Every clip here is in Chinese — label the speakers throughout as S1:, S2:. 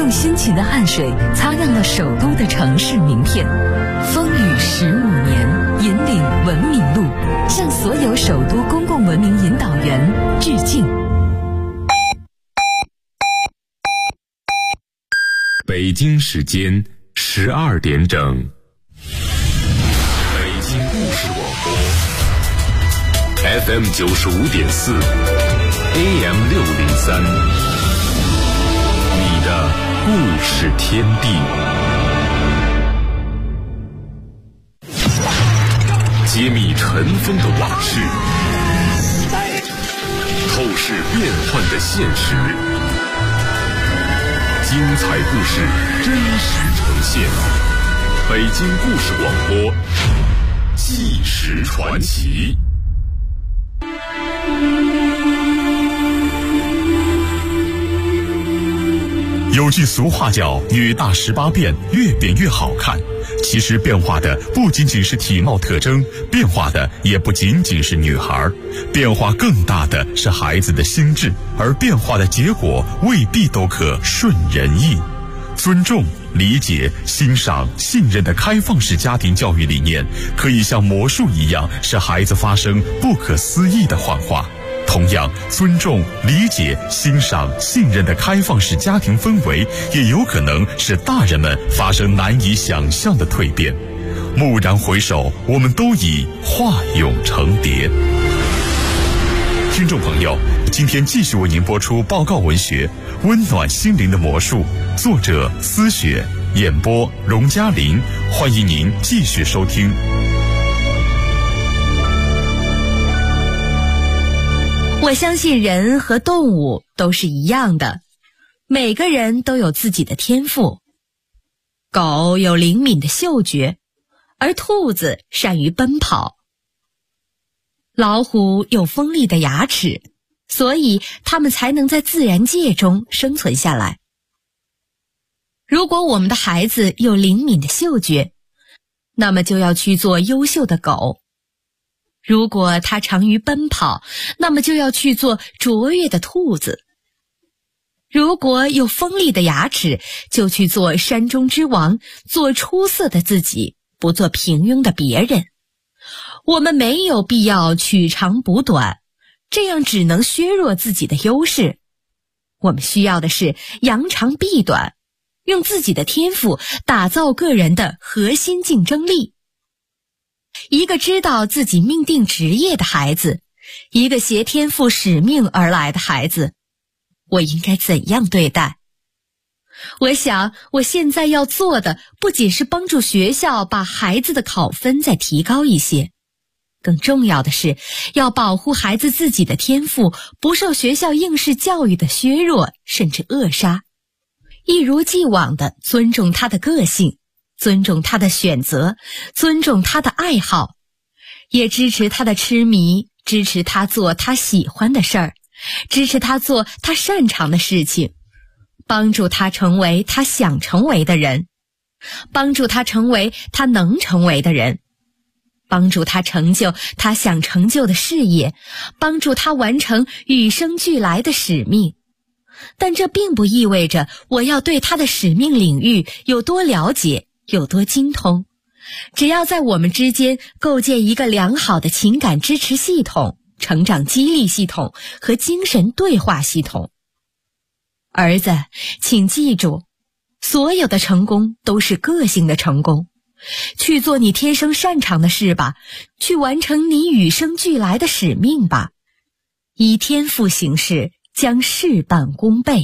S1: 用辛勤的汗水擦亮了首都的城市名片。风雨15年，引领文明路，向所有首都公共文明引导员致敬。
S2: 北京时间12点整，北京故事广播 FM 95.4 AM 603，你的故事天地。揭秘尘封的往事，透视变幻的现实，精彩故事真实呈现。北京故事广播，纪实传奇。
S3: 有句俗话叫女大18变，越变越好看。其实变化的不仅仅是体貌特征，变化的也不仅仅是女孩，变化更大的是孩子的心智，而变化的结果未必都可顺人意。尊重、理解、欣赏、信任的开放式家庭教育理念，可以像魔术一样，使孩子发生不可思议的幻化。同样，尊重、理解、欣赏、信任的开放式家庭氛围，也有可能使大人们发生难以想象的蜕变。蓦然回首，我们都已化蛹成蝶。听众朋友，今天继续为您播出报告文学《温暖心灵的魔术》，作者思雪，演播荣嘉林。欢迎您继续收听。
S4: 我相信人和动物都是一样的，每个人都有自己的天赋。狗有灵敏的嗅觉，而兔子善于奔跑。老虎有锋利的牙齿，所以它们才能在自然界中生存下来。如果我们的孩子有灵敏的嗅觉，那么就要去做优秀的狗。如果他长于奔跑，那么就要去做卓越的兔子。如果有锋利的牙齿，就去做山中之王，做出色的自己，不做平庸的别人。我们没有必要取长补短，这样只能削弱自己的优势。我们需要的是扬长避短，用自己的天赋打造个人的核心竞争力。一个知道自己命定职业的孩子，一个携天赋使命而来的孩子，我应该怎样对待？我想，我现在要做的不仅是帮助学校把孩子的考分再提高一些，更重要的是要保护孩子自己的天赋不受学校应试教育的削弱甚至扼杀，一如既往地尊重他的个性，尊重他的选择，尊重他的爱好，也支持他的痴迷，支持他做他喜欢的事儿，支持他做他擅长的事情，帮助他成为他想成为的人，帮助他成为他能成为的人，帮助他成就他想成就的事业，帮助他完成与生俱来的使命。但这并不意味着我要对他的使命领域有多了解，有多精通。只要在我们之间构建一个良好的情感支持系统、成长激励系统和精神对话系统。儿子，请记住，所有的成功都是个性的成功。去做你天生擅长的事吧，去完成你与生俱来的使命吧。以天赋行事，将事半功倍。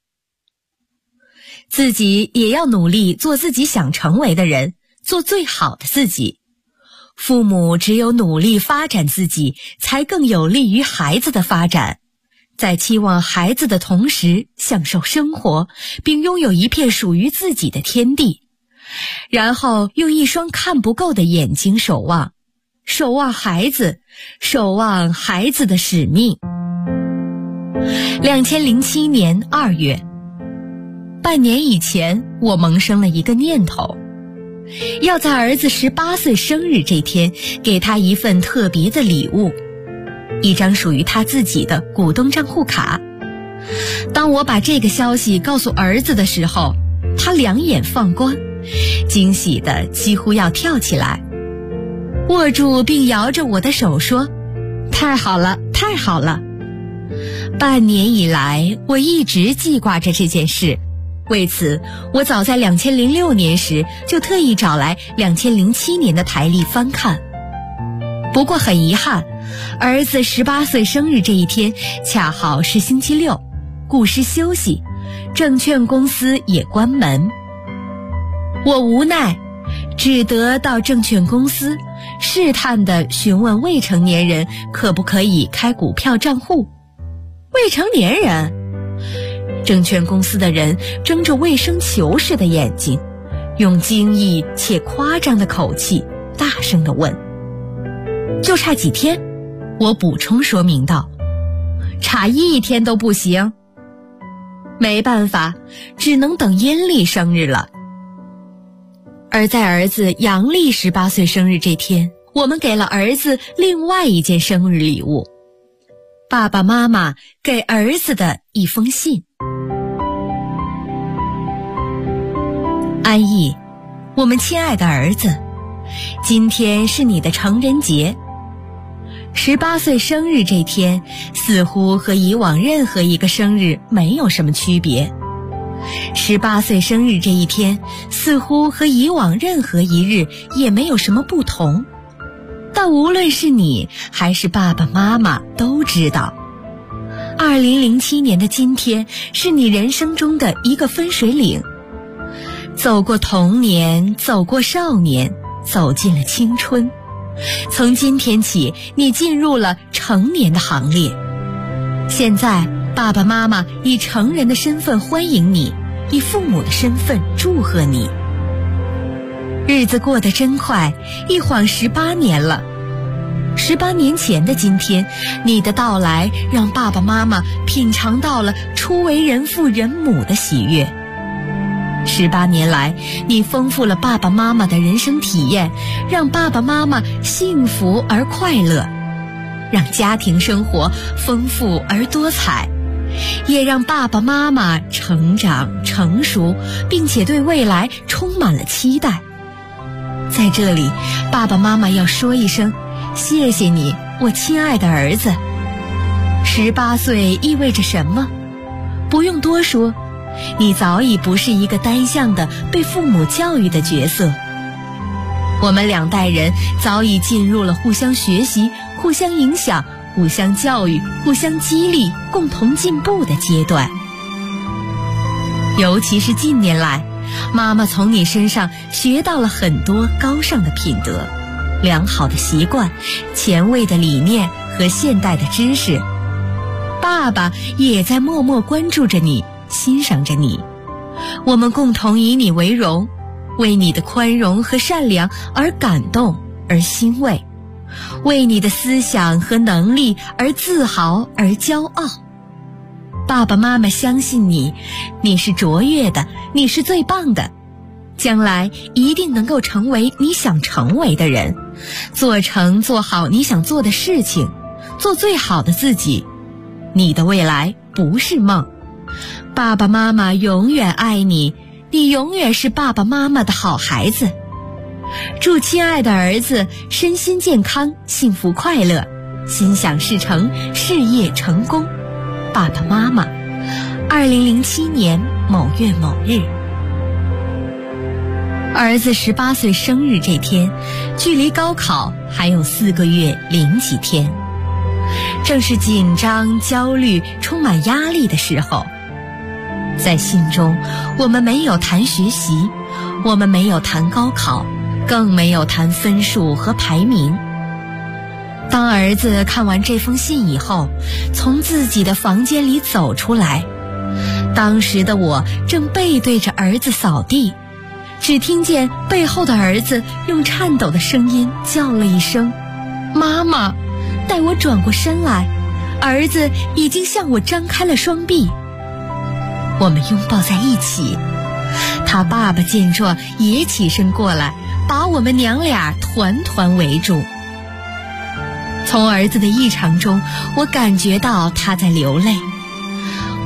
S4: 自己也要努力做自己想成为的人，做最好的自己。父母只有努力发展自己，才更有利于孩子的发展。在期望孩子的同时，享受生活，并拥有一片属于自己的天地。然后用一双看不够的眼睛守望，守望孩子，守望孩子的使命。2007年2月，半年以前，我萌生了一个念头，要在儿子18岁生日这天给他一份特别的礼物，一张属于他自己的股东账户卡。 当我把这个消息告诉儿子的时候，他两眼放光，惊喜得几乎要跳起来，握住并摇着我的手说：“太好了，太好了！”半年以来，我一直记挂着这件事。为此，我早在2006年时就特意找来2007年的台历翻看。不过很遗憾，儿子18岁生日这一天恰好是星期六，顾师休息，证券公司也关门。我无奈，只得到证券公司试探地询问未成年人可不可以开股票账户。未成年人？证券公司的人睁着卫生球似的眼睛，用惊异且夸张的口气大声地问。就差几天，我补充说明道，差1天都不行。没办法，只能等阴历生日了。而在儿子阳历18岁生日这天，我们给了儿子另外一件生日礼物，爸爸妈妈给儿子的一封信。安逸，我们亲爱的儿子，今天是你的成人节。18岁生日这天，似乎和以往任何一个生日没有什么区别。18岁生日这一天，似乎和以往任何一日也没有什么不同。但无论是你还是爸爸妈妈都知道，2007年的今天是你人生中的一个分水岭。走过童年，走过少年，走进了青春。从今天起，你进入了成年的行列。现在，爸爸妈妈以成人的身份欢迎你，以父母的身份祝贺你。日子过得真快，一晃18年了。18年前的今天，你的到来让爸爸妈妈品尝到了初为人父人母的喜悦。18年来，你丰富了爸爸妈妈的人生体验，让爸爸妈妈幸福而快乐，让家庭生活丰富而多彩，也让爸爸妈妈成长成熟，并且对未来充满了期待。在这里，爸爸妈妈要说一声谢谢你，我亲爱的儿子。18岁意味着什么？不用多说，你早已不是一个单向的被父母教育的角色。我们2代人早已进入了互相学习、互相影响、互相教育、互相激励、共同进步的阶段。尤其是近年来，妈妈从你身上学到了很多高尚的品德、良好的习惯、前卫的理念和现代的知识。爸爸也在默默关注着你，欣赏着你。我们共同以你为荣，为你的宽容和善良而感动而欣慰，为你的思想和能力而自豪而骄傲。爸爸妈妈相信你，你是卓越的，你是最棒的，将来一定能够成为你想成为的人，做好你想做的事情，做最好的自己。你的未来不是梦，爸爸妈妈永远爱你，你永远是爸爸妈妈的好孩子。祝亲爱的儿子身心健康，幸福快乐，心想事成，事业成功。爸爸妈妈，2007年某月某日。儿子18岁生日这天，距离高考还有4个月0几天，正是紧张、焦虑、充满压力的时候。在信中，我们没有谈学习，我们没有谈高考，更没有谈分数和排名。当儿子看完这封信以后，从自己的房间里走出来，当时的我正背对着儿子扫地，只听见背后的儿子用颤抖的声音叫了一声妈妈。待我转过身来，儿子已经向我张开了双臂，我们拥抱在一起。他爸爸见状也起身过来，把我们娘俩团团围住。从儿子的异常中，我感觉到他在流泪。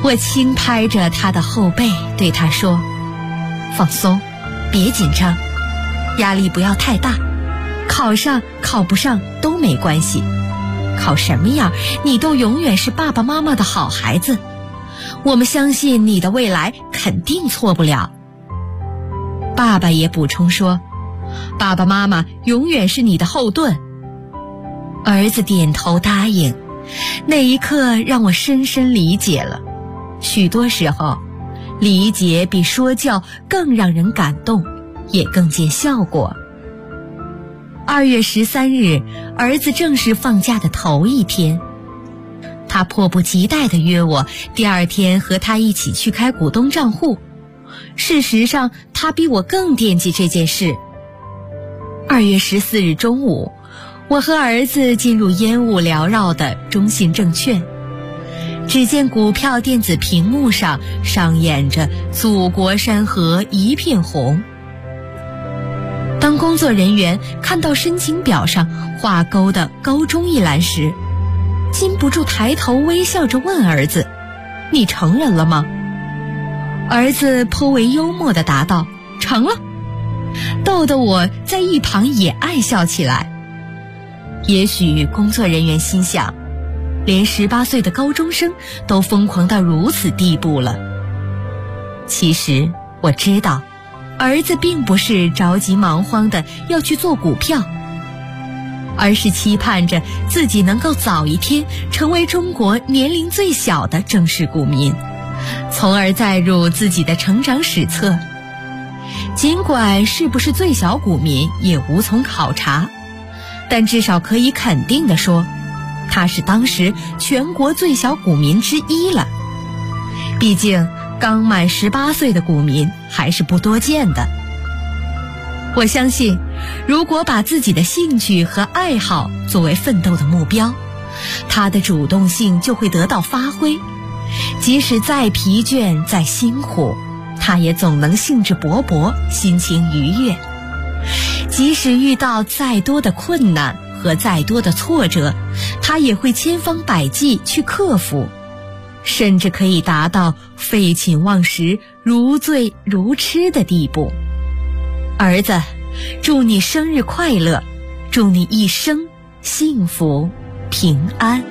S4: 我轻拍着他的后背，对他说：放松，别紧张，压力不要太大，考上考不上都没关系，考什么样你都永远是爸爸妈妈的好孩子，我们相信你的未来肯定错不了。爸爸也补充说，爸爸妈妈永远是你的后盾。儿子点头答应，那一刻让我深深理解了，许多时候理解比说教更让人感动，也更见效果。2月13日，儿子正式放假的头一天，他迫不及待地约我第二天和他一起去开股东账户。事实上，他比我更惦记这件事。2月14日中午，我和儿子进入烟雾缭绕的中信证券，只见股票电子屏幕上上演着祖国山河一片红。当工作人员看到申请表上画勾的高中一栏时，禁不住抬头微笑着问儿子：你成人了吗？儿子颇为幽默地答道：成了，逗得我在一旁也爱笑起来。也许工作人员心想，连18岁的高中生都疯狂到如此地步了。其实我知道，儿子并不是着急忙慌的要去做股票，而是期盼着自己能够早一天成为中国年龄最小的正式股民，从而载入自己的成长史册。尽管是不是最小股民也无从考察，但至少可以肯定地说，他是当时全国最小股民之一了。毕竟刚满18岁的股民还是不多见的。我相信，如果把自己的兴趣和爱好作为奋斗的目标，他的主动性就会得到发挥。即使再疲倦再辛苦，他也总能兴致勃勃，心情愉悦。即使遇到再多的困难和再多的挫折，他也会千方百计去克服，甚至可以达到废寝忘食、如醉如痴的地步。儿子，祝你生日快乐，祝你一生幸福平安。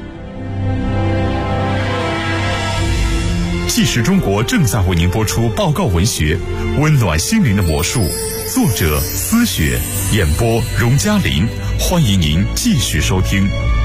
S3: 纪实中国正在为您播出报告文学《温暖心灵的魔术》，作者思雪，演播荣嘉林。欢迎您继续收听。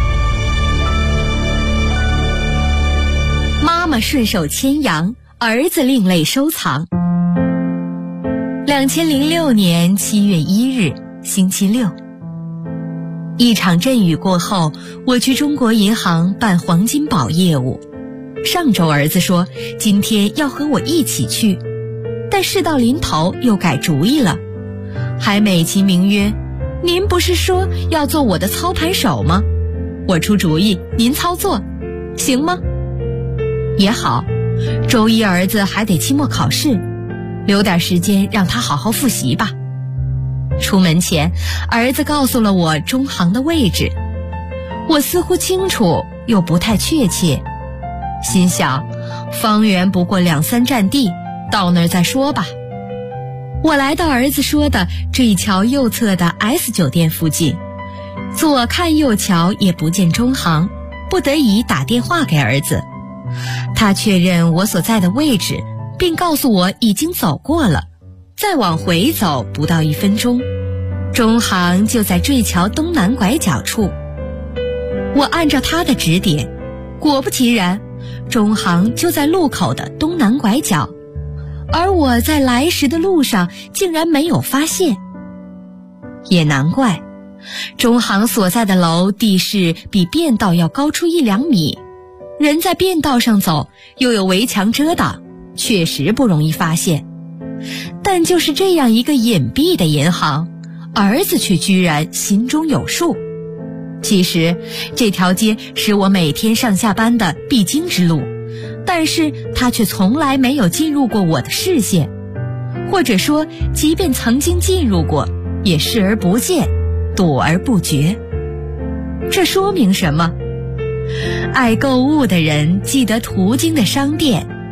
S4: 妈妈顺手牵羊，儿子另类收藏。2006年7月1日，星期六。一场阵雨过后，我去中国银行办黄金宝业务。上周儿子说今天要和我一起去，但事到临头又改主意了，还美其名曰：您不是说要做我的操盘手吗？我出主意，您操作，行吗？也好，周一儿子还得期末考试，留点时间让他好好复习吧。出门前，儿子告诉了我中行的位置，我似乎清楚又不太确切，心想方圆不过2-3站地，到那儿再说吧。我来到儿子说的坠桥右侧的 S 酒店附近，左看右瞧也不见中行，不得已打电话给儿子。他确认我所在的位置，并告诉我已经走过了，再往回走不到1分钟，中行就在坠桥东南拐角处。我按照他的指点，果不其然，中行就在路口的东南拐角，而我在来时的路上竟然没有发现。也难怪，中行所在的楼地势比便道要高出1-2米，人在便道上走又有围墙遮挡，确实不容易发现。但就是这样一个隐蔽的银行，儿子却居然心中有数。其实这条街是我每天上下班的必经之路，但是他却从来没有进入过我的视线，或者说即便曾经进入过，也视而不见，躲而不决。这说明什么？爱购物的人记得途经的商店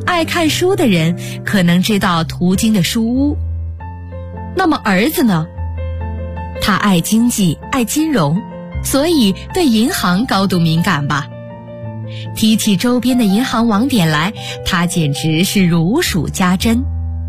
S4: 爱看书的人可能知道途经的书屋。那么儿子呢？他爱经济，爱金融，所以对银行高度敏感吧。提起周边的银行网点来，他简直是如数家珍。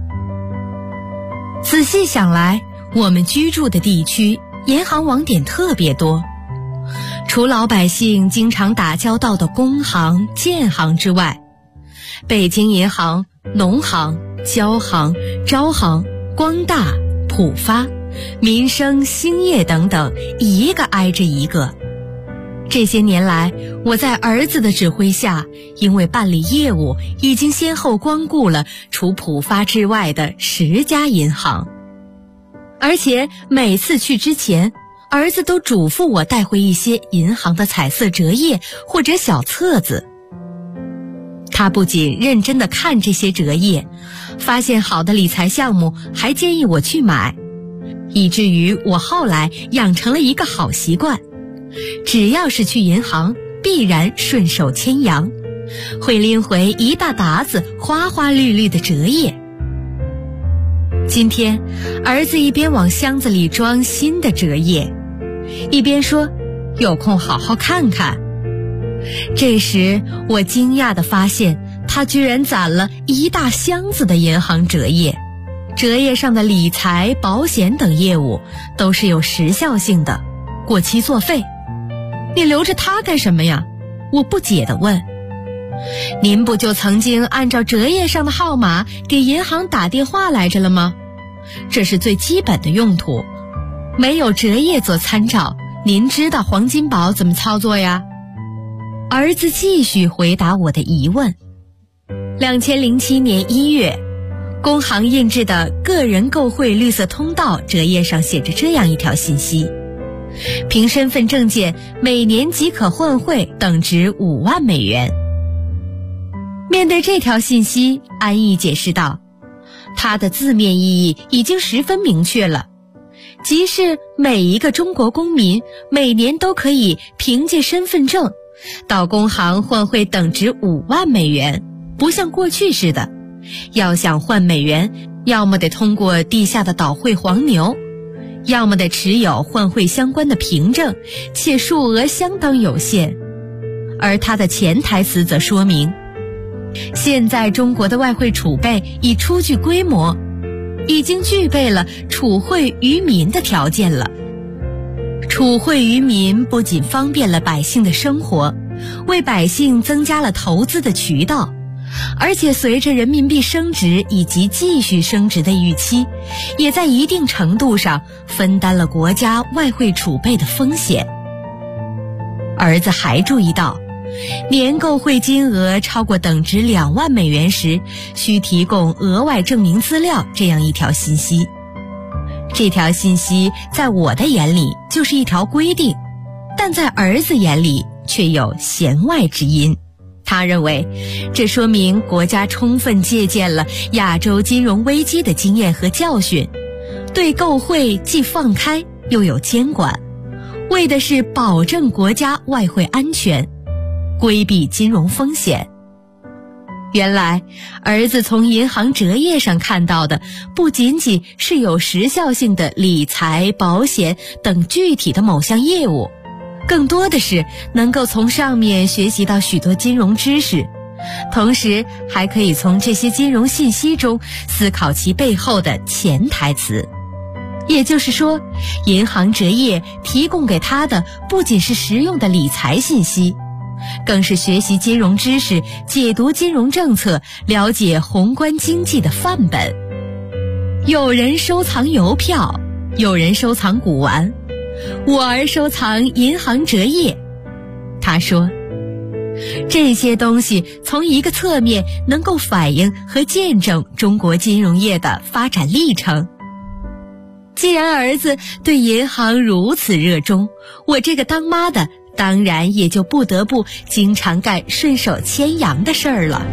S4: 仔细想来，我们居住的地区银行网点特别多，除老百姓经常打交道的工行、建行之外，北京银行、农行、交行、招行、光大、浦发、民生、兴业等等，一个挨着一个。这些年来，我在儿子的指挥下，因为办理业务，已经先后光顾了除浦发之外的10家银行。而且每次去之前，儿子都嘱咐我带回一些银行的彩色折页或者小册子。他不仅认真地看这些折页，发现好的理财项目还建议我去买，以至于我后来养成了一个好习惯，只要是去银行，必然顺手牵羊，会拎回一大沓子花花绿绿的折页。今天，儿子一边往箱子里装新的折页，一边说：“有空好好看看。”这时，我惊讶地发现，他居然攒了一大箱子的银行折页。折页上的理财、保险等业务都是有时效性的，过期作废。你留着它干什么呀？我不解地问。您不就曾经按照折页上的号码给银行打电话来着了吗？这是最基本的用途，没有折页做参照，您知道黄金宝怎么操作呀？儿子继续回答我的疑问。2007年1月，工行印制的个人购汇绿色通道折页上写着这样一条信息：凭身份证件每年即可换汇等值5万美元。面对这条信息，安逸解释道，它的字面意义已经十分明确了，即是每一个中国公民每年都可以凭借身份证到工行换汇等值5万美元，不像过去似的，要想换美元，要么得通过地下的倒汇黄牛，要么得持有换汇相关的凭证，且数额相当有限。而它的潜台词则说明，现在中国的外汇储备已初具规模，已经具备了储汇于民的条件了。储汇于民不仅方便了百姓的生活，为百姓增加了投资的渠道，而且随着人民币升值以及继续升值的预期，也在一定程度上分担了国家外汇储备的风险。儿子还注意到，年购汇金额超过等值2万美元时，需提供额外证明资料这样一条信息。这条信息在我的眼里就是一条规定，但在儿子眼里却有弦外之音。他认为，这说明国家充分借鉴了亚洲金融危机的经验和教训，对购汇既放开又有监管，为的是保证国家外汇安全，规避金融风险。原来，儿子从银行折页上看到的不仅仅是有时效性的理财、保险等具体的某项业务，更多的是能够从上面学习到许多金融知识，同时还可以从这些金融信息中思考其背后的潜台词。也就是说，银行折页提供给他的不仅是实用的理财信息，更是学习金融知识、解读金融政策、了解宏观经济的范本。有人收藏邮票，有人收藏古玩，我儿收藏银行折页。他说，这些东西从一个侧面能够反映和见证中国金融业的发展历程。既然儿子对银行如此热衷，我这个当妈的当然也就不得不经常干顺手牵羊的事儿了。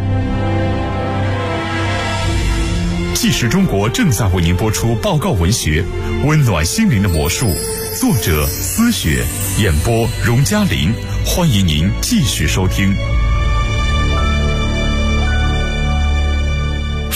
S3: 纪实中国正在为您播出报告文学《温暖心灵的魔术》，作者思雪，演播荣嘉林。欢迎您继续收听。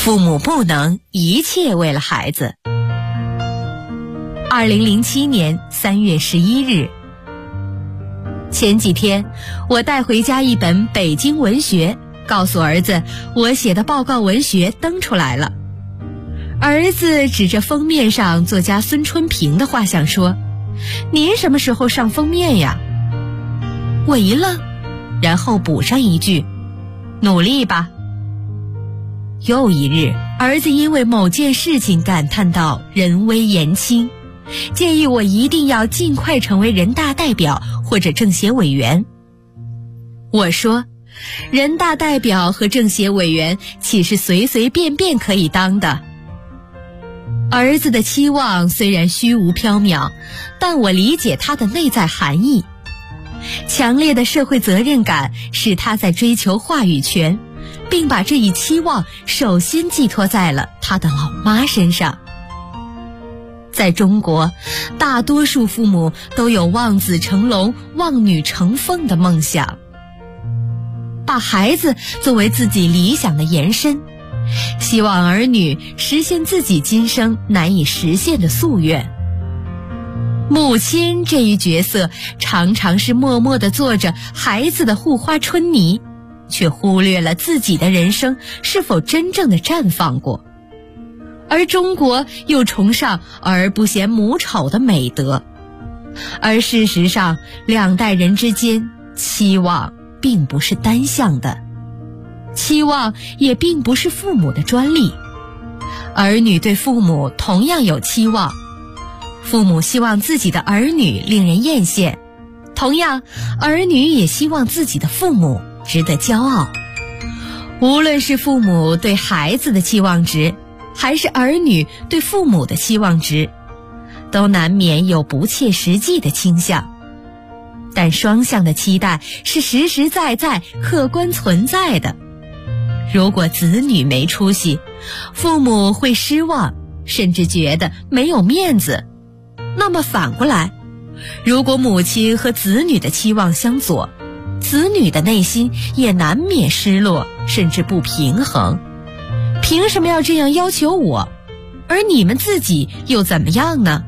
S4: 父母不能一切为了孩子。2007年3月11日，前几天我带回家一本北京文学，告诉儿子我写的报告文学登出来了。儿子指着封面上作家孙春平的画像说：“您什么时候上封面呀？”我一愣，然后补上一句：“努力吧。”又一日，儿子因为某件事情感叹到人微言轻，建议我一定要尽快成为人大代表或者政协委员。我说，人大代表和政协委员岂是随随便便可以当的？儿子的期望虽然虚无缥缈，但我理解他的内在含义。强烈的社会责任感使他在追求话语权，并把这一期望首先寄托在了他的老妈身上。在中国，大多数父母都有望子成龙、望女成凤的梦想，把孩子作为自己理想的延伸，希望儿女实现自己今生难以实现的夙愿。母亲这一角色常常是默默地做着孩子的护花春泥，却忽略了自己的人生是否真正的绽放过。而中国又崇尚儿不嫌母丑的美德，而事实上两代人之间期望并不是单向的，期望也并不是父母的专利。儿女对父母同样有期望，父母希望自己的儿女令人艳羡，同样儿女也希望自己的父母值得骄傲。无论是父母对孩子的期望值，还是儿女对父母的期望值，都难免有不切实际的倾向。但双向的期待是实实在在客观存在的。如果子女没出息，父母会失望，甚至觉得没有面子。那么反过来，如果母亲和子女的期望相左，子女的内心也难免失落，甚至不平衡。凭什么要这样要求我？而你们自己又怎么样呢？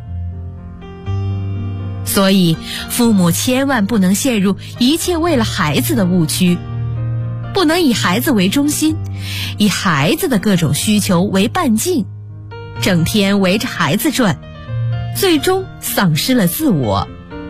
S4: 所以，父母千万不能陷入一切为了孩子的误区，不能以孩子为中心，以孩子的各种需求为半径，整天围着孩子转，最终丧失了自我。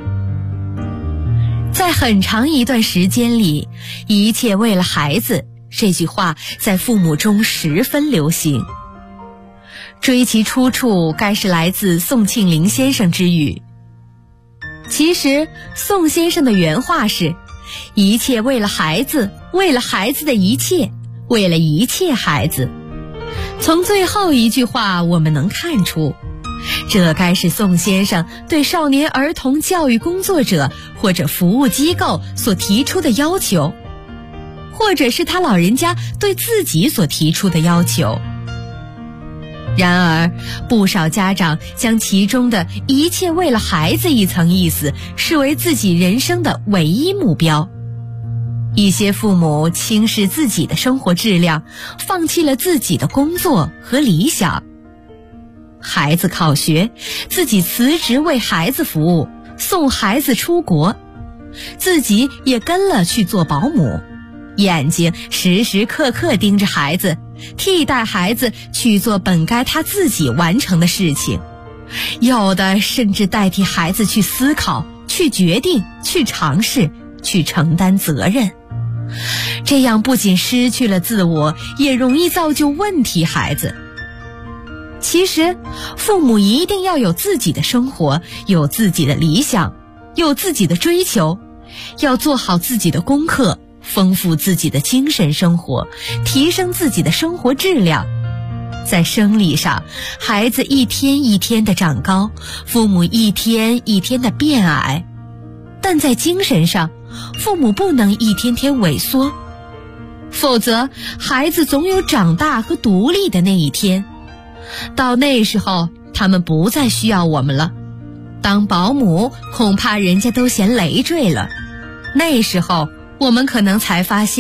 S4: 在很长一段时间里，一切为了孩子这句话在父母中十分流行。追其出处，该是来自宋庆龄先生之语。其实宋先生的原话是：一切为了孩子，为了孩子的一切，为了一切孩子。从最后一句话我们能看出，这该是宋先生对少年儿童教育工作者或者服务机构所提出的要求，或者是他老人家对自己所提出的要求。然而，不少家长将其中的一切为了孩子一层意思视为自己人生的唯一目标。一些父母轻视自己的生活质量，放弃了自己的工作和理想。孩子考学，自己辞职为孩子服务，送孩子出国，自己也跟了去做保姆，眼睛时时刻刻盯着孩子，替代孩子去做本该他自己完成的事情，有的甚至代替孩子去思考、去决定、去尝试、去承担责任。这样不仅失去了自我，也容易造就问题孩子。其实，父母一定要有自己的生活，有自己的理想，有自己的追求，要做好自己的功课，丰富自己的精神生活，提升自己的生活质量。在生理上，孩子一天一天的长高，父母一天一天的变矮；但在精神上，父母不能一天天萎缩，否则孩子总有长大和独立的那一天。到那时候，他们不再需要我们了，当保姆恐怕人家都嫌累赘了。那时候我们可能才发现，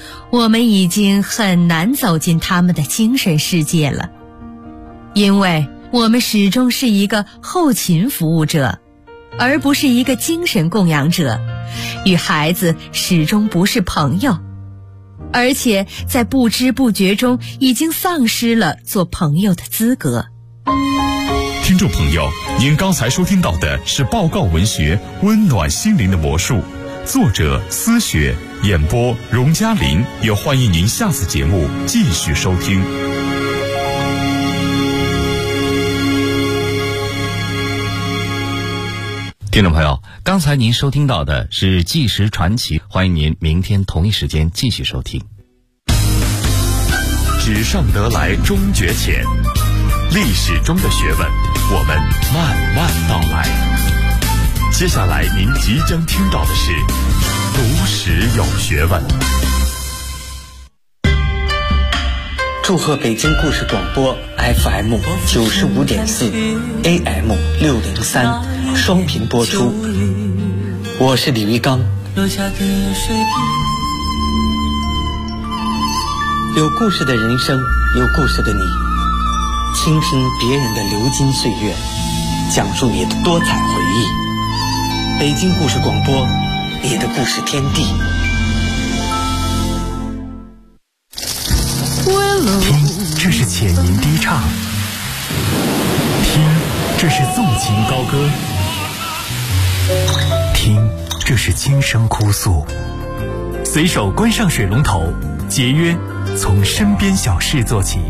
S4: 我们已经很难走进他们的精神世界了，因为我们始终是一个后勤服务者，而不是一个精神供养者，与孩子始终不是朋友，而且在不知不觉中已经丧失了做朋友的资格。
S3: 听众朋友，您刚才收听到的是报告文学《温暖心灵的魔术》，作者思雪，演播荣嘉林。也欢迎您下次节目继续收听。
S5: 听众朋友，刚才您收听到的是纪实传奇，欢迎您明天同一时间继续收听。
S2: 纸上得来终觉浅，历史中的学问，我们慢慢道来。接下来您即将听到的是读史有学问。
S6: 祝贺北京故事广播 FM 95.4 AM 603双频播出，我是李维刚。有故事的人生，有故事的你，倾听别人的流金岁月，讲述你的多彩回忆。北京故事广播，你的故事天地。
S7: 听，这是浅吟低唱；听，这是纵情高歌；听，这是轻声哭诉。随手关上水龙头，节约，从身边小事做起。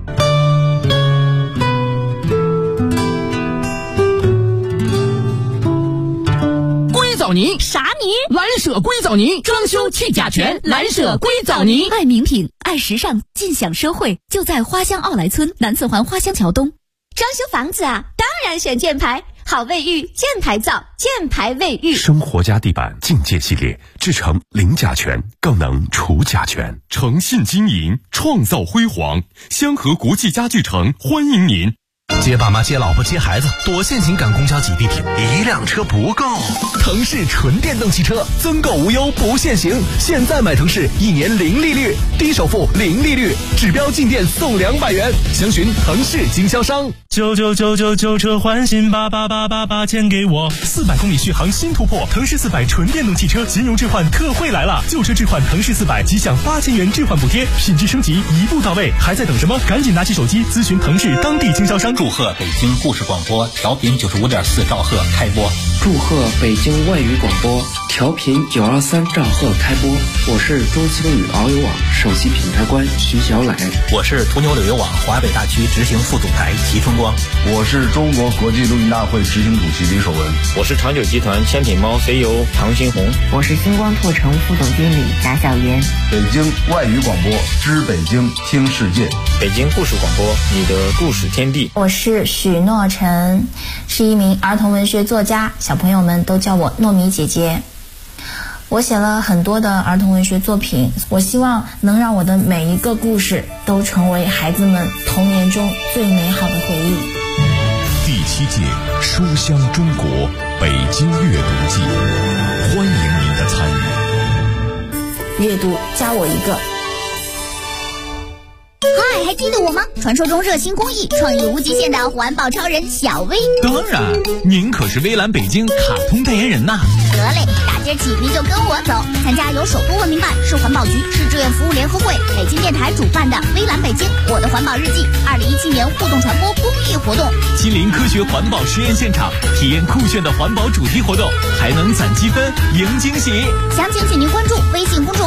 S8: 硅藻泥
S9: 啥泥？
S8: 蓝舍硅藻泥，装修去甲醛，蓝舍硅藻泥。
S9: 爱名品，爱时尚，尽享社会，就在花乡奥莱村南四环花乡桥东。装修房子啊，当然选箭牌，好卫浴，箭牌造，箭牌卫浴。
S2: 生活家地板境界系列，制成零甲醛，更能除甲醛。诚信经营，创造辉煌。香河国际家具城欢迎您。
S10: 接爸妈接老婆接孩子，多线性赶公交挤地铁，一辆车不够。腾势纯电动汽车，增购无忧不限行，现在买腾势1年零利率，低首付零利率，指标进店送200元，详询腾势经销商。
S11: 99999车换新，8888钱给我。
S3: 400公里续航新突破，腾势400纯电动汽车金融置换特惠来了，旧车置换腾势400即享8000元置换补贴，品质升级一步到位，还在等什么？赶紧拿起手机咨询腾势当地经销商。
S12: 祝贺北京故事广播调频95.4兆赫开播。
S6: 祝贺北京外语广播调频923兆赫开播。我是中青语遨游网首席品牌官徐小磊。
S12: 我是途牛旅游网华北大区执行副总裁齐春光。
S13: 我是中国国际录音大会执行主席李守文。
S14: 我是长久集团千品猫 CEO 唐新红。
S15: 我是星光拓城副总经理贾小媛。
S13: 北京外语广播，知北京，听世界。
S14: 北京故事广播，你的故事天地。
S16: 我是许诺晨，是一名儿童文学作家，小朋友们都叫我糯米姐姐。我写了很多的儿童文学作品，我希望能让我的每一个故事都成为孩子们童年中最美好的回忆。
S2: 第7届书香中国北京阅读季，欢迎您的参与。
S16: 阅读加我一个。
S17: 嗨，还记得我吗？传说中热心公益、创意无极限的环保超人小薇。
S10: 当然，您可是微蓝北京卡通代言人呐。
S17: 得嘞，打今儿起您就跟我走，参加由首都文明办、市环保局、市志愿服务联合会、北京电台主办的微蓝北京我的环保日记2017年互动传播公益活动，
S10: 亲临科学环保实验现场，体验酷炫的环保主题活动，还能攒积分赢惊喜。
S17: 详情请您关注微信公众